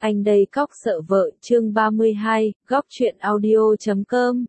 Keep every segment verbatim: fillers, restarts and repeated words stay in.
Anh đây cóc sợ vợ, chương ba mươi hai, góc truyện audio chấm com.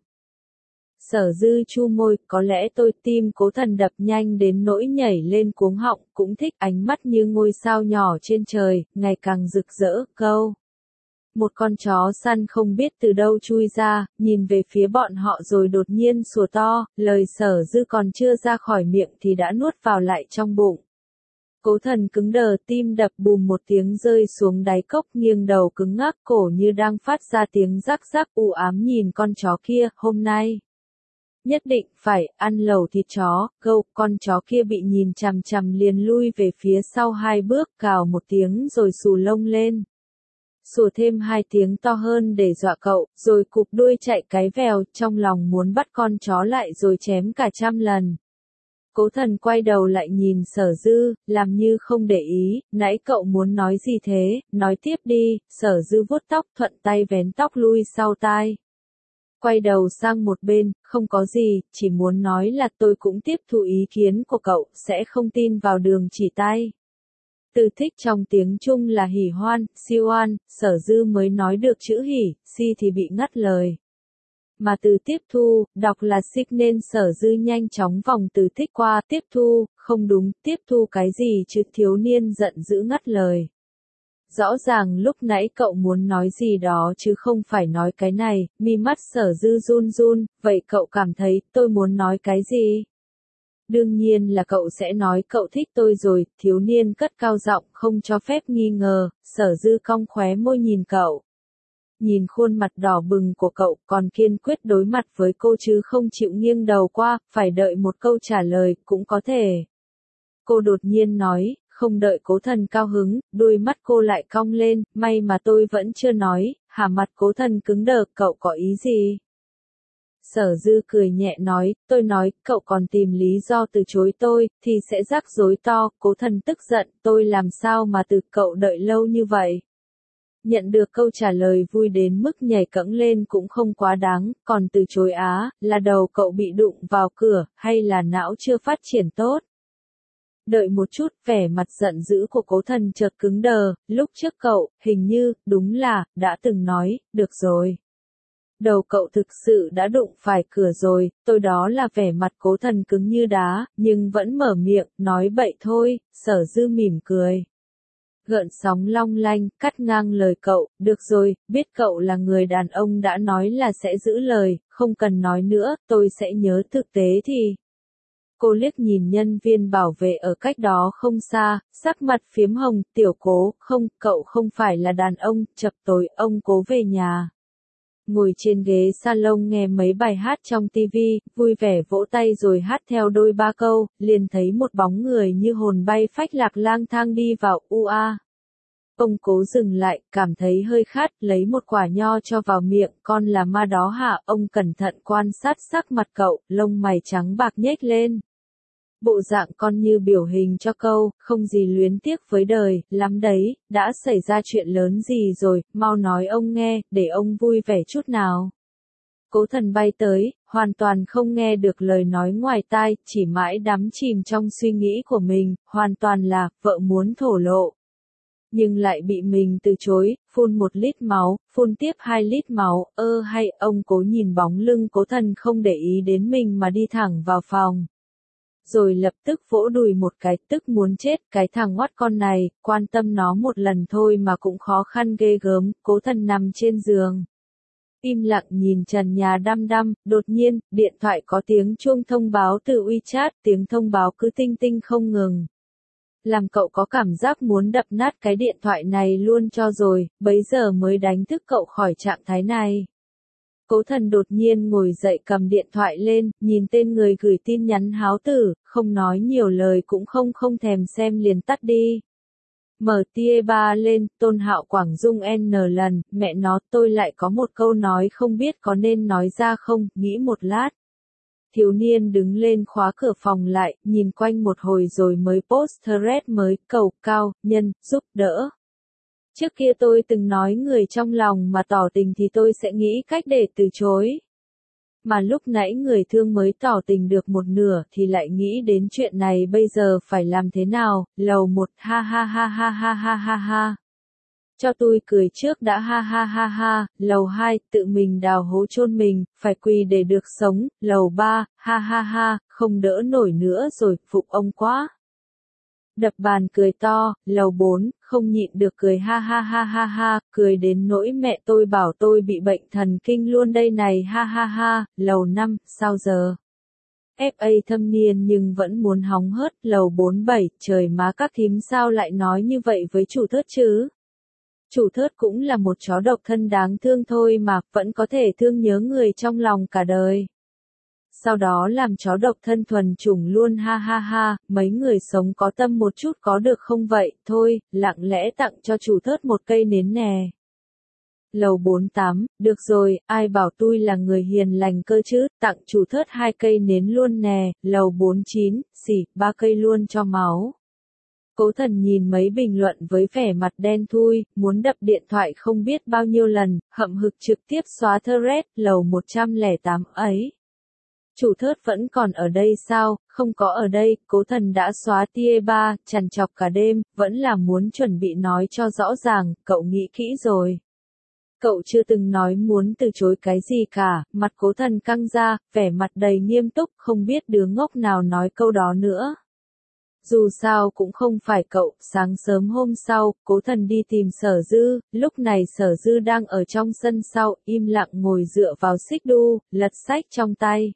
Sở Dư chu môi, có lẽ tôi tim Cố Thần đập nhanh đến nỗi nhảy lên cuống họng, cũng thích ánh mắt như ngôi sao nhỏ trên trời, ngày càng rực rỡ, câu. Một con chó săn không biết từ đâu chui ra, nhìn về phía bọn họ rồi đột nhiên sủa to, lời Sở Dư còn chưa ra khỏi miệng thì đã nuốt vào lại trong bụng. Cố Thần cứng đờ, tim đập bùm một tiếng rơi xuống đáy cốc, nghiêng đầu cứng ngắc, cổ như đang phát ra tiếng rắc rắc, u ám nhìn con chó kia. Hôm nay nhất định phải ăn lẩu thịt chó. Gâu, con chó kia bị nhìn chằm chằm liền lui về phía sau hai bước, cào một tiếng rồi xù lông lên. Sủa thêm hai tiếng to hơn để dọa cậu, rồi cụp đuôi chạy cái vèo, trong lòng muốn bắt con chó lại rồi chém cả trăm lần. Cố Thần quay đầu lại nhìn Sở Dư, làm như không để ý, nãy cậu muốn nói gì thế, nói tiếp đi. Sở Dư vuốt tóc, thuận tay vén tóc lui sau tai. Quay đầu sang một bên, không có gì, chỉ muốn nói là tôi cũng tiếp thu ý kiến của cậu, sẽ không tin vào đường chỉ tay. Từ thích trong tiếng Trung là hỉ hoan, si oan, Sở Dư mới nói được chữ hỉ, si thì bị ngắt lời. Mà từ tiếp thu, đọc là xích nên Sở Dư nhanh chóng vòng từ thích qua tiếp thu, không đúng, tiếp thu cái gì chứ, thiếu niên giận dữ ngắt lời. Rõ ràng lúc nãy cậu muốn nói gì đó chứ không phải nói cái này. Mi mắt Sở Dư run run, vậy cậu cảm thấy tôi muốn nói cái gì? Đương nhiên là cậu sẽ nói cậu thích tôi rồi, thiếu niên cất cao giọng không cho phép nghi ngờ. Sở Dư cong khóe môi nhìn cậu. Nhìn khuôn mặt đỏ bừng của cậu, còn kiên quyết đối mặt với cô chứ không chịu nghiêng đầu qua, phải đợi một câu trả lời, cũng có thể. Cô đột nhiên nói, không đợi Cố Thần cao hứng, đôi mắt cô lại cong lên, may mà tôi vẫn chưa nói. Hả? Mặt Cố Thần cứng đờ, cậu có ý gì? Sở Dư cười nhẹ nói, tôi nói, cậu còn tìm lý do từ chối tôi, thì sẽ rắc rối to. Cố Thần tức giận, tôi làm sao mà từ cậu đợi lâu như vậy? Nhận được câu trả lời vui đến mức nhảy cẫng lên cũng không quá đáng, còn từ chối á, là đầu cậu bị đụng vào cửa, hay là não chưa phát triển tốt? Đợi một chút, vẻ mặt giận dữ của Cố Thần chợt cứng đờ, lúc trước cậu, hình như, đúng là, đã từng nói, được rồi. Đầu cậu thực sự đã đụng phải cửa rồi, tôi đó là vẻ mặt Cố Thần cứng như đá, nhưng vẫn mở miệng, nói bậy thôi. Sở Dư mỉm cười. Gợn sóng long lanh, cắt ngang lời cậu, được rồi, biết cậu là người đàn ông đã nói là sẽ giữ lời, không cần nói nữa, tôi sẽ nhớ. Thực tế thì... Cô liếc nhìn nhân viên bảo vệ ở cách đó không xa, sắc mặt phiếm hồng, tiểu Cố, không, cậu không phải là đàn ông. Chập tối, ông Cố về nhà. Ngồi trên ghế salon nghe mấy bài hát trong tivi, vui vẻ vỗ tay rồi hát theo đôi ba câu, liền thấy một bóng người như hồn bay phách lạc lang thang đi vào. U a. Ông Cố dừng lại, cảm thấy hơi khát, lấy một quả nho cho vào miệng. Con là ma đó hả? Ông cẩn thận quan sát sắc mặt cậu, lông mày trắng bạc nhếch lên. Bộ dạng con như biểu hình cho câu, không gì luyến tiếc với đời, lắm đấy. Đã xảy ra chuyện lớn gì rồi, mau nói ông nghe, để ông vui vẻ chút nào. Cố Thần bay tới, hoàn toàn không nghe được lời nói ngoài tai, chỉ mãi đắm chìm trong suy nghĩ của mình, hoàn toàn là, vợ muốn thổ lộ. Nhưng lại bị mình từ chối, phun một lít máu, phun tiếp hai lít máu. Ơ hay, ông Cố nhìn bóng lưng Cố Thần không để ý đến mình mà đi thẳng vào phòng. Rồi lập tức vỗ đùi một cái, tức muốn chết, cái thằng ngoắt con này, quan tâm nó một lần thôi mà cũng khó khăn ghê gớm. Cố Thần nằm trên giường. Im lặng nhìn trần nhà đăm đăm, đột nhiên, điện thoại có tiếng chuông thông báo từ WeChat, tiếng thông báo cứ tinh tinh không ngừng. Làm cậu có cảm giác muốn đập nát cái điện thoại này luôn cho rồi, bấy giờ mới đánh thức cậu khỏi trạng thái này. Cố Thần đột nhiên ngồi dậy cầm điện thoại lên, nhìn tên người gửi tin nhắn háo tử, không nói nhiều lời cũng không không thèm xem liền tắt đi. Mở tia ba lên, Tôn Hạo Quảng Dung N lần, mẹ nó, tôi lại có một câu nói không biết có nên nói ra không, nghĩ một lát. Thiếu niên đứng lên khóa cửa phòng lại, nhìn quanh một hồi rồi mới post thread mới, cầu cao, nhân, giúp đỡ. Trước kia tôi từng nói người trong lòng mà tỏ tình thì tôi sẽ nghĩ cách để từ chối. Mà lúc nãy người thương mới tỏ tình được một nửa thì lại nghĩ đến chuyện này bây giờ phải làm thế nào. Lầu một, ha ha ha ha ha ha ha ha. Cho tôi cười trước đã ha ha ha ha, lầu hai, tự mình đào hố chôn mình, phải quỳ để được sống, lầu ba, ha ha ha, không đỡ nổi nữa rồi, phục ông quá. Đập bàn cười to, lầu bốn, không nhịn được cười ha ha ha ha ha, cười đến nỗi mẹ tôi bảo tôi bị bệnh thần kinh luôn đây này ha ha ha, lầu năm, sao giờ? ép a thâm niên nhưng vẫn muốn hóng hớt, lầu bốn bảy, trời má các thím sao lại nói như vậy với chủ thớt chứ? Chủ thớt cũng là một chó độc thân đáng thương thôi mà, vẫn có thể thương nhớ người trong lòng cả đời. Sau đó làm chó độc thân thuần chủng luôn ha ha ha, mấy người sống có tâm một chút có được không vậy, thôi, lặng lẽ tặng cho chủ thớt một cây nến nè. Lầu bốn tám, được rồi, ai bảo tôi là người hiền lành cơ chứ, tặng chủ thớt hai cây nến luôn nè, lầu bốn chín, xỉ, ba cây luôn cho máu. Cố Thần nhìn mấy bình luận với vẻ mặt đen thui, muốn đập điện thoại không biết bao nhiêu lần, hậm hực trực tiếp xóa thread lầu một trăm lẻ tám ấy. Chủ thớt vẫn còn ở đây sao, không có ở đây, Cố Thần đã xóa tia ba, trằn trọc cả đêm, vẫn là muốn chuẩn bị nói cho rõ ràng, cậu nghĩ kỹ rồi. Cậu chưa từng nói muốn từ chối cái gì cả, mặt Cố Thần căng ra, vẻ mặt đầy nghiêm túc, không biết đứa ngốc nào nói câu đó nữa. Dù sao cũng không phải cậu, sáng sớm hôm sau, Cố Thần đi tìm Sở Dư, lúc này Sở Dư đang ở trong sân sau, im lặng ngồi dựa vào xích đu, lật sách trong tay.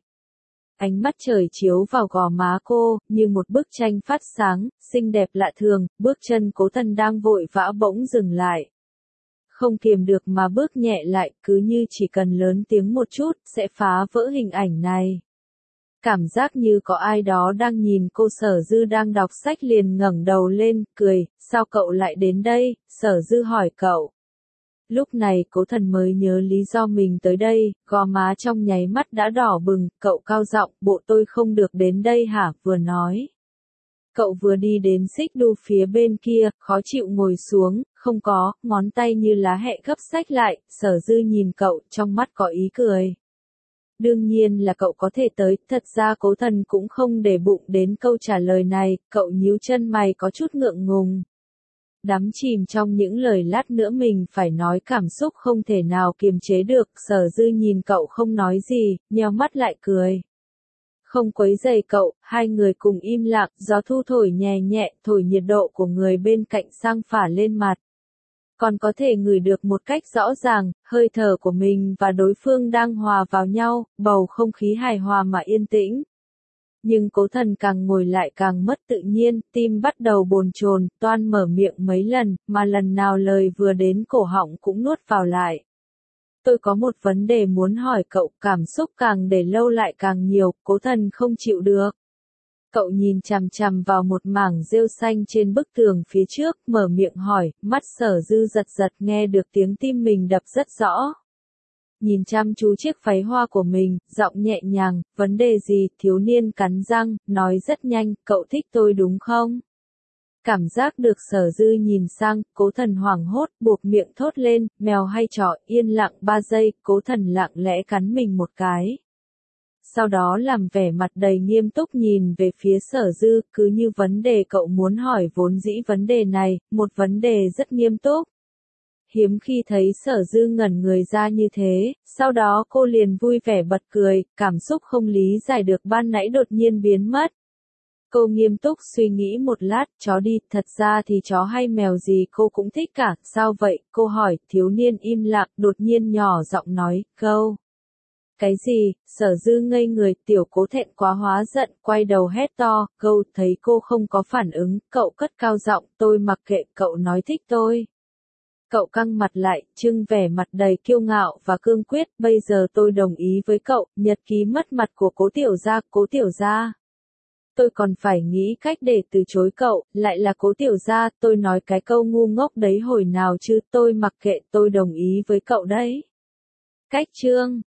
Ánh mắt trời chiếu vào gò má cô, như một bức tranh phát sáng, xinh đẹp lạ thường, bước chân Cố Thần đang vội vã bỗng dừng lại. Không kiềm được mà bước nhẹ lại, cứ như chỉ cần lớn tiếng một chút, sẽ phá vỡ hình ảnh này. Cảm giác như có ai đó đang nhìn cô. Sở Dư đang đọc sách liền ngẩng đầu lên, cười, sao cậu lại đến đây, Sở Dư hỏi cậu. Lúc này Cố Thần mới nhớ lý do mình tới đây, gò má trong nháy mắt đã đỏ bừng, cậu cao giọng, bộ tôi không được đến đây hả, vừa nói. Cậu vừa đi đến xích đu phía bên kia, khó chịu ngồi xuống, không có, ngón tay như lá hẹ gấp sách lại, Sở Dư nhìn cậu, trong mắt có ý cười. Đương nhiên là cậu có thể tới, thật ra Cố Thần cũng không để bụng đến câu trả lời này, cậu nhíu chân mày có chút ngượng ngùng. Đắm chìm trong những lời lát nữa mình phải nói cảm xúc không thể nào kiềm chế được, Sở Dư nhìn cậu không nói gì, nheo mắt lại cười. Không quấy rầy cậu, hai người cùng im lặng, gió thu thổi nhẹ nhẹ, thổi nhiệt độ của người bên cạnh sang phả lên mặt. Còn có thể ngửi được một cách rõ ràng, hơi thở của mình và đối phương đang hòa vào nhau, bầu không khí hài hòa mà yên tĩnh. Nhưng Cố Thần càng ngồi lại càng mất tự nhiên, tim bắt đầu bồn chồn, toan mở miệng mấy lần, mà lần nào lời vừa đến cổ họng cũng nuốt vào lại. Tôi có một vấn đề muốn hỏi cậu, cảm xúc càng để lâu lại càng nhiều, Cố Thần không chịu được. Cậu nhìn chằm chằm vào một mảng rêu xanh trên bức tường phía trước, mở miệng hỏi, mắt Sở Dư giật giật nghe được tiếng tim mình đập rất rõ. Nhìn chăm chú chiếc váy hoa của mình, giọng nhẹ nhàng, vấn đề gì, thiếu niên cắn răng, nói rất nhanh, cậu thích tôi đúng không? Cảm giác được Sở Dư nhìn sang, Cố Thần hoảng hốt, buộc miệng thốt lên, mèo hay chó, yên lặng ba giây, Cố Thần lặng lẽ cắn mình một cái. Sau đó làm vẻ mặt đầy nghiêm túc nhìn về phía Sở Dư, cứ như vấn đề cậu muốn hỏi vốn dĩ vấn đề này, một vấn đề rất nghiêm túc. Hiếm khi thấy Sở Dư ngẩn người ra như thế, sau đó cô liền vui vẻ bật cười, cảm xúc không lý giải được ban nãy đột nhiên biến mất. Cô nghiêm túc suy nghĩ một lát, chó đi, thật ra thì chó hay mèo gì cô cũng thích cả, sao vậy, cô hỏi, thiếu niên im lặng, đột nhiên nhỏ giọng nói, câu. Cái gì, Sở Dư ngây người, tiểu Cố thẹn quá hóa giận, quay đầu hét to, câu, thấy cô không có phản ứng, cậu cất cao giọng, tôi mặc kệ, cậu nói thích tôi. Cậu căng mặt lại, trưng vẻ mặt đầy kiêu ngạo và cương quyết, bây giờ tôi đồng ý với cậu, nhật ký mất mặt của Cố tiểu gia, Cố tiểu gia. Tôi còn phải nghĩ cách để từ chối cậu, lại là Cố tiểu gia, tôi nói cái câu ngu ngốc đấy hồi nào chứ, tôi mặc kệ, tôi đồng ý với cậu đấy. Cách chương